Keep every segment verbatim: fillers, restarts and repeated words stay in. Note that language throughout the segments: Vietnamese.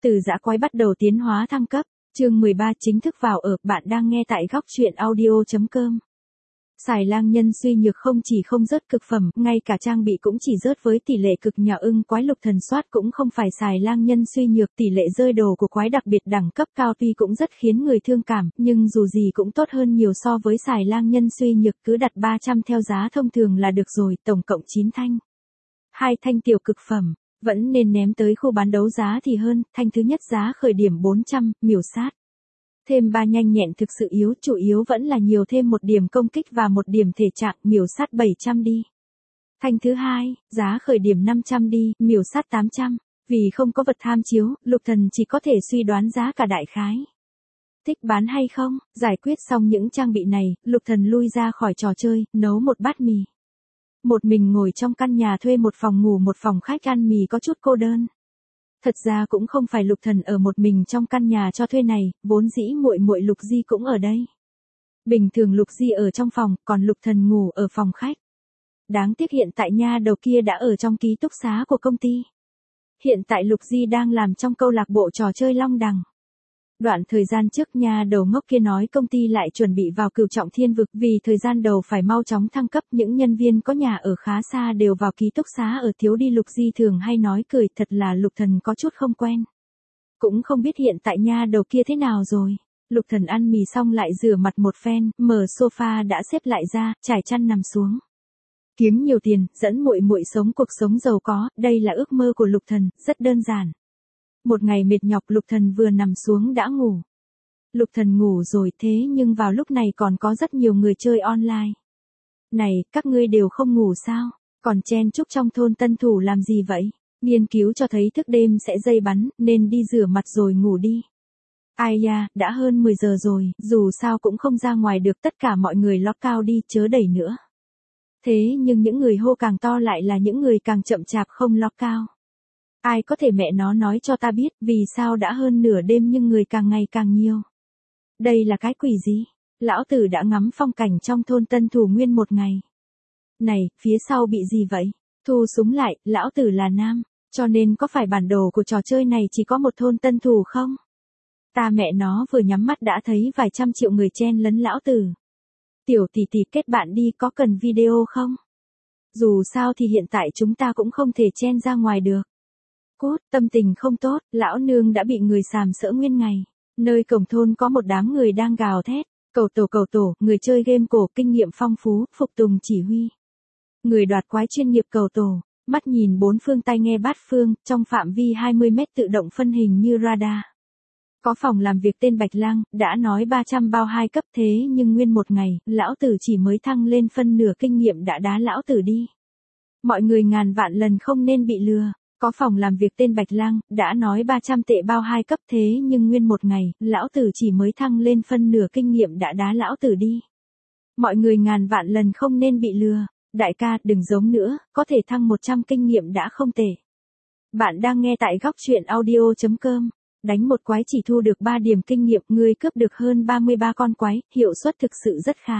Từ dã quái bắt đầu tiến hóa thăng cấp, chương mười ba chính thức vào ở, bạn đang nghe tại góc truyện audio chấm com. Xài lang nhân suy nhược không chỉ không rớt cực phẩm, ngay cả trang bị cũng chỉ rớt với tỷ lệ cực nhỏ. Ưng quái lục thần soát cũng không phải xài lang nhân suy nhược, tỷ lệ rơi đồ của quái đặc biệt đẳng cấp cao tuy cũng rất khiến người thương cảm, nhưng dù gì cũng tốt hơn nhiều so với xài lang nhân suy nhược. Cứ đặt ba trăm theo giá thông thường là được rồi, tổng cộng chín thanh. Hai thanh tiểu cực phẩm, vẫn nên ném tới khu bán đấu giá thì hơn. Thanh thứ nhất giá khởi điểm bốn trăm, miểu sát. Thêm ba nhanh nhẹn thực sự yếu, chủ yếu vẫn là nhiều thêm một điểm công kích và một điểm thể trạng, miểu sát bảy trăm đi. Thanh thứ hai, giá khởi điểm năm trăm đi, miểu sát tám trăm. Vì không có vật tham chiếu, lục thần chỉ có thể suy đoán giá cả đại khái. Thích bán hay không? Giải quyết xong những trang bị này, lục thần lui ra khỏi trò chơi, nấu một bát mì. Một mình ngồi trong căn nhà thuê một phòng ngủ một phòng khách ăn mì có chút cô đơn. Thật ra cũng không phải lục thần ở một mình trong căn nhà cho thuê này, vốn dĩ muội muội Lục Di cũng ở đây. Bình thường Lục Di ở trong phòng, còn lục thần ngủ ở phòng khách. Đáng tiếc hiện tại nha đầu kia đã ở trong ký túc xá của công ty. Hiện tại Lục Di đang làm trong câu lạc bộ trò chơi Long Đằng. Đoạn thời gian trước nha đầu ngốc kia nói công ty lại chuẩn bị vào cửu trọng thiên vực, vì thời gian đầu phải mau chóng thăng cấp, những nhân viên có nhà ở khá xa đều vào ký túc xá ở thiếu đi. Lục Di thường hay nói cười, thật là lục thần có chút không quen. Cũng không biết hiện tại nha đầu kia thế nào rồi. Lục thần ăn mì xong lại rửa mặt một phen, mở sofa đã xếp lại ra, trải chăn nằm xuống. Kiếm nhiều tiền, dẫn muội muội sống cuộc sống giàu có, đây là ước mơ của lục thần, rất đơn giản. Một ngày mệt nhọc lục thần vừa nằm xuống đã ngủ. Lục thần ngủ rồi thế nhưng vào lúc này còn có rất nhiều người chơi online. Này, các ngươi đều không ngủ sao? Còn chen chúc trong thôn tân thủ làm gì vậy? Nghiên cứu cho thấy thức đêm sẽ dây bắn, nên đi rửa mặt rồi ngủ đi. Ai da, đã hơn mười giờ rồi, dù sao cũng không ra ngoài được, tất cả mọi người lock cao đi, chớ đẩy nữa. Thế nhưng những người hô càng to lại là những người càng chậm chạp không lock cao. Ai có thể mẹ nó nói cho ta biết, vì sao đã hơn nửa đêm nhưng người càng ngày càng nhiều. Đây là cái quỷ gì? Lão tử đã ngắm phong cảnh trong thôn tân thủ nguyên một ngày. Này, phía sau bị gì vậy? Thu súng lại, lão tử là nam, cho nên có phải bản đồ của trò chơi này chỉ có một thôn tân thủ không? Ta mẹ nó vừa nhắm mắt đã thấy vài trăm triệu người chen lấn lão tử. Tiểu tỷ tỷ kết bạn đi, có cần video không? Dù sao thì hiện tại chúng ta cũng không thể chen ra ngoài được. Cút, tâm tình không tốt, lão nương đã bị người sàm sỡ nguyên ngày. Nơi cổng thôn có một đám người đang gào thét, cầu tổ cầu tổ, người chơi game cổ kinh nghiệm phong phú, phục tùng chỉ huy. Người đoạt quái chuyên nghiệp cầu tổ, mắt nhìn bốn phương tai nghe bát phương, trong phạm vi hai mươi mét tự động phân hình như radar. Có phòng làm việc tên Bạch Lang, đã nói ba trăm bao hai cấp thế nhưng nguyên một ngày, lão tử chỉ mới thăng lên phân nửa kinh nghiệm đã đá lão tử đi. Mọi người ngàn vạn lần không nên bị lừa. Có phòng làm việc tên Bạch Lang, đã nói ba trăm tệ bao hai cấp thế nhưng nguyên một ngày, lão tử chỉ mới thăng lên phân nửa kinh nghiệm đã đá lão tử đi. Mọi người ngàn vạn lần không nên bị lừa. Đại ca, đừng giống nữa, có thể thăng một trăm kinh nghiệm đã không tệ. Bạn đang nghe tại góc truyện audio chấm com. Đánh một quái chỉ thu được ba điểm kinh nghiệm, ngươi cướp được hơn ba mươi ba con quái, hiệu suất thực sự rất khá.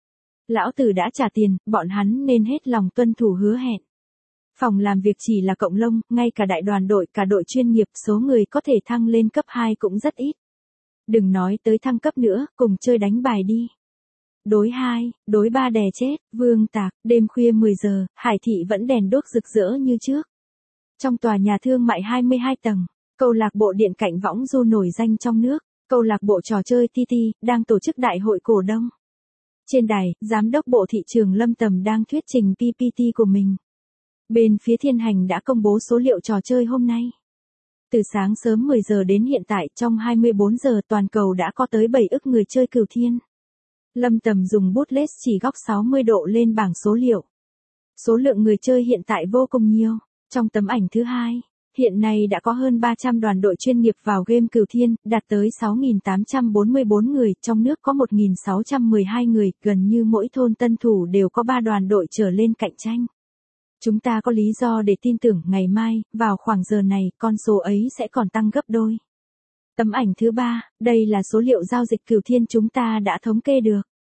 Lão tử đã trả tiền, bọn hắn nên hết lòng tuân thủ hứa hẹn. Phòng làm việc chỉ là cộng lông, ngay cả đại đoàn đội, cả đội chuyên nghiệp, số người có thể thăng lên cấp hai cũng rất ít. Đừng nói tới thăng cấp nữa, cùng chơi đánh bài đi. Đối hai, đối ba đè chết, vương tạc, đêm khuya mười giờ, Hải thị vẫn đèn đuốc rực rỡ như trước. Trong tòa nhà thương mại hai mươi hai tầng, câu lạc bộ điện cạnh võng du nổi danh trong nước, câu lạc bộ trò chơi tê tê, đang tổ chức đại hội cổ đông. Trên đài, giám đốc bộ thị trường Lâm Tầm đang thuyết trình pê pê tê của mình. Bên phía Thiên Hành đã công bố số liệu trò chơi hôm nay. Từ sáng sớm mười giờ đến hiện tại, trong hai mươi bốn giờ toàn cầu đã có tới bảy ức người chơi Cửu Thiên. Lâm Tầm dùng bút lết chỉ góc sáu mươi độ lên bảng số liệu. Số lượng người chơi hiện tại vô cùng nhiều. Trong tấm ảnh thứ hai, hiện nay đã có hơn ba trăm đoàn đội chuyên nghiệp vào game Cửu Thiên, đạt tới sáu nghìn tám trăm bốn mươi bốn người, trong nước có một nghìn sáu trăm mười hai người, gần như mỗi thôn tân thủ đều có ba đoàn đội trở lên cạnh tranh. Chúng ta có lý do để tin tưởng ngày mai, vào khoảng giờ này, con số ấy sẽ còn tăng gấp đôi. Tấm ảnh thứ ba, đây là số liệu giao dịch Cửu Thiên chúng ta đã thống kê được.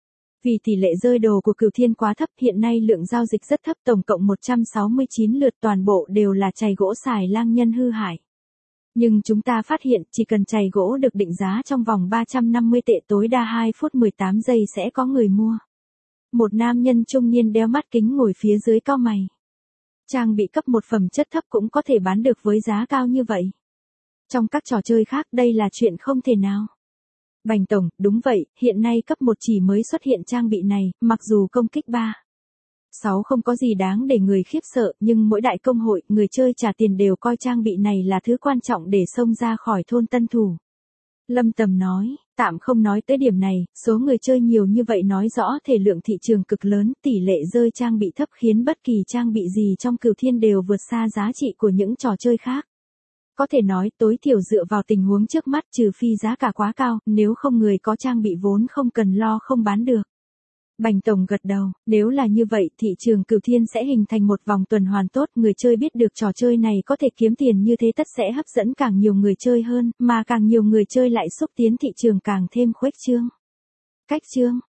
Vì tỷ lệ rơi đồ của Cửu Thiên quá thấp, hiện nay lượng giao dịch rất thấp, tổng cộng một trăm sáu mươi chín lượt, toàn bộ đều là chày gỗ xài lang nhân hư hại. Nhưng chúng ta phát hiện chỉ cần chày gỗ được định giá trong vòng ba trăm năm mươi tệ tối đa hai phút mười tám giây sẽ có người mua. Một nam nhân trung niên đeo mắt kính ngồi phía dưới cau mày. Trang bị cấp một phẩm chất thấp cũng có thể bán được với giá cao như vậy. Trong các trò chơi khác đây là chuyện không thể nào. Bành tổng, đúng vậy, hiện nay cấp một chỉ mới xuất hiện trang bị này, mặc dù công kích ba sáu không có gì đáng để người khiếp sợ, nhưng mỗi đại công hội, người chơi trả tiền đều coi trang bị này là thứ quan trọng để xông ra khỏi thôn tân thủ. Lâm Tầm nói, tạm không nói tới điểm này, số người chơi nhiều như vậy nói rõ thể lượng thị trường cực lớn, tỷ lệ rơi trang bị thấp khiến bất kỳ trang bị gì trong Cửu Thiên đều vượt xa giá trị của những trò chơi khác. Có thể nói tối thiểu dựa vào tình huống trước mắt trừ phi giá cả quá cao, nếu không người có trang bị vốn không cần lo không bán được. Bành tổng gật đầu, nếu là như vậy thị trường Cửu Thiên sẽ hình thành một vòng tuần hoàn tốt, người chơi biết được trò chơi này có thể kiếm tiền như thế tất sẽ hấp dẫn càng nhiều người chơi hơn, mà càng nhiều người chơi lại xúc tiến thị trường càng thêm khuếch trương. Cách chương